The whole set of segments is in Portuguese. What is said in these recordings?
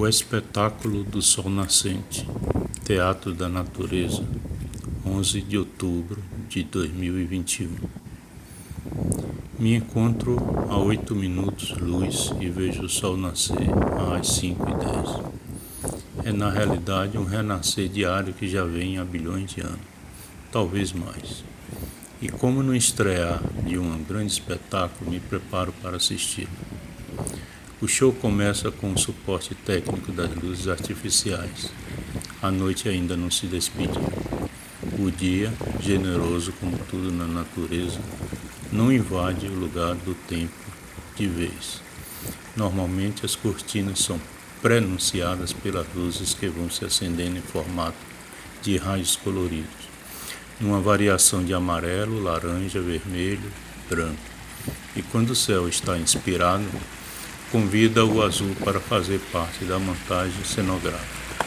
O espetáculo do Sol Nascente, Teatro da Natureza, 11 de outubro de 2021. Me encontro a 8 minutos luz e vejo o sol nascer às 5:10. É na realidade um renascer diário que já vem há bilhões de anos, talvez mais. E como no estrear de um grande espetáculo, me preparo para assisti-lo. O show começa com o suporte técnico das luzes artificiais. A noite ainda não se despediu. O dia, generoso como tudo na natureza, não invade o lugar do tempo de vez. Normalmente as cortinas são prenunciadas pelas luzes que vão se acendendo em formato de raios coloridos, numa variação de amarelo, laranja, vermelho, branco. E quando o céu está inspirado, convida o azul para fazer parte da montagem cenográfica.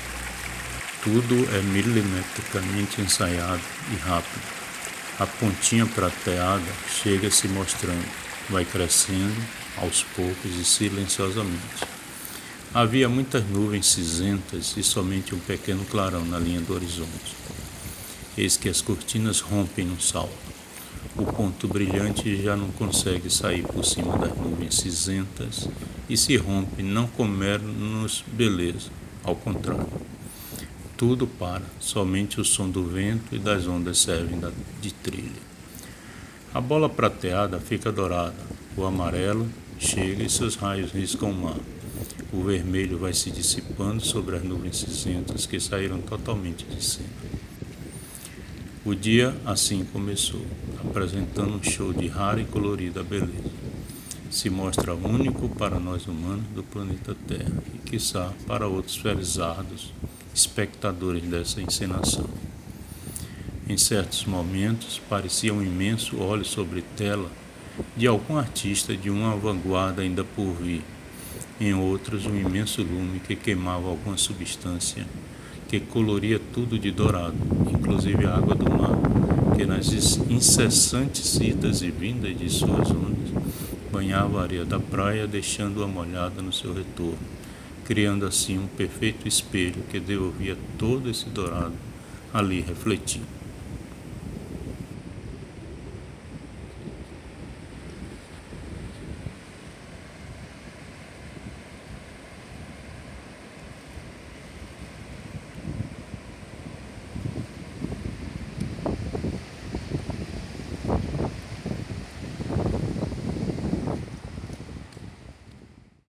Tudo é milimetricamente ensaiado e rápido. A pontinha prateada chega se mostrando, vai crescendo aos poucos e silenciosamente. Havia muitas nuvens cinzentas e somente um pequeno clarão na linha do horizonte. Eis que as cortinas rompem num salto. O ponto brilhante já não consegue sair por cima das nuvens cinzentas e se rompe não com menos beleza, ao contrário. Tudo para, somente o som do vento e das ondas servem de trilha. A bola prateada fica dourada, o amarelo chega e seus raios riscam o mar. O vermelho vai se dissipando sobre as nuvens cinzentas que saíram totalmente de cena. O dia assim começou, apresentando um show de rara e colorida beleza. Se mostra único para nós humanos do planeta Terra e, quiçá, para outros felizardos espectadores dessa encenação. Em certos momentos, parecia um imenso óleo sobre tela de algum artista de uma vanguarda ainda por vir. Em outros, um imenso lume que queimava alguma substância que coloria tudo de dourado, inclusive a água do mar, que nas incessantes idas e vindas de suas ondas, banhava a areia da praia, deixando-a molhada no seu retorno, criando assim um perfeito espelho que devolvia todo esse dourado ali refletido.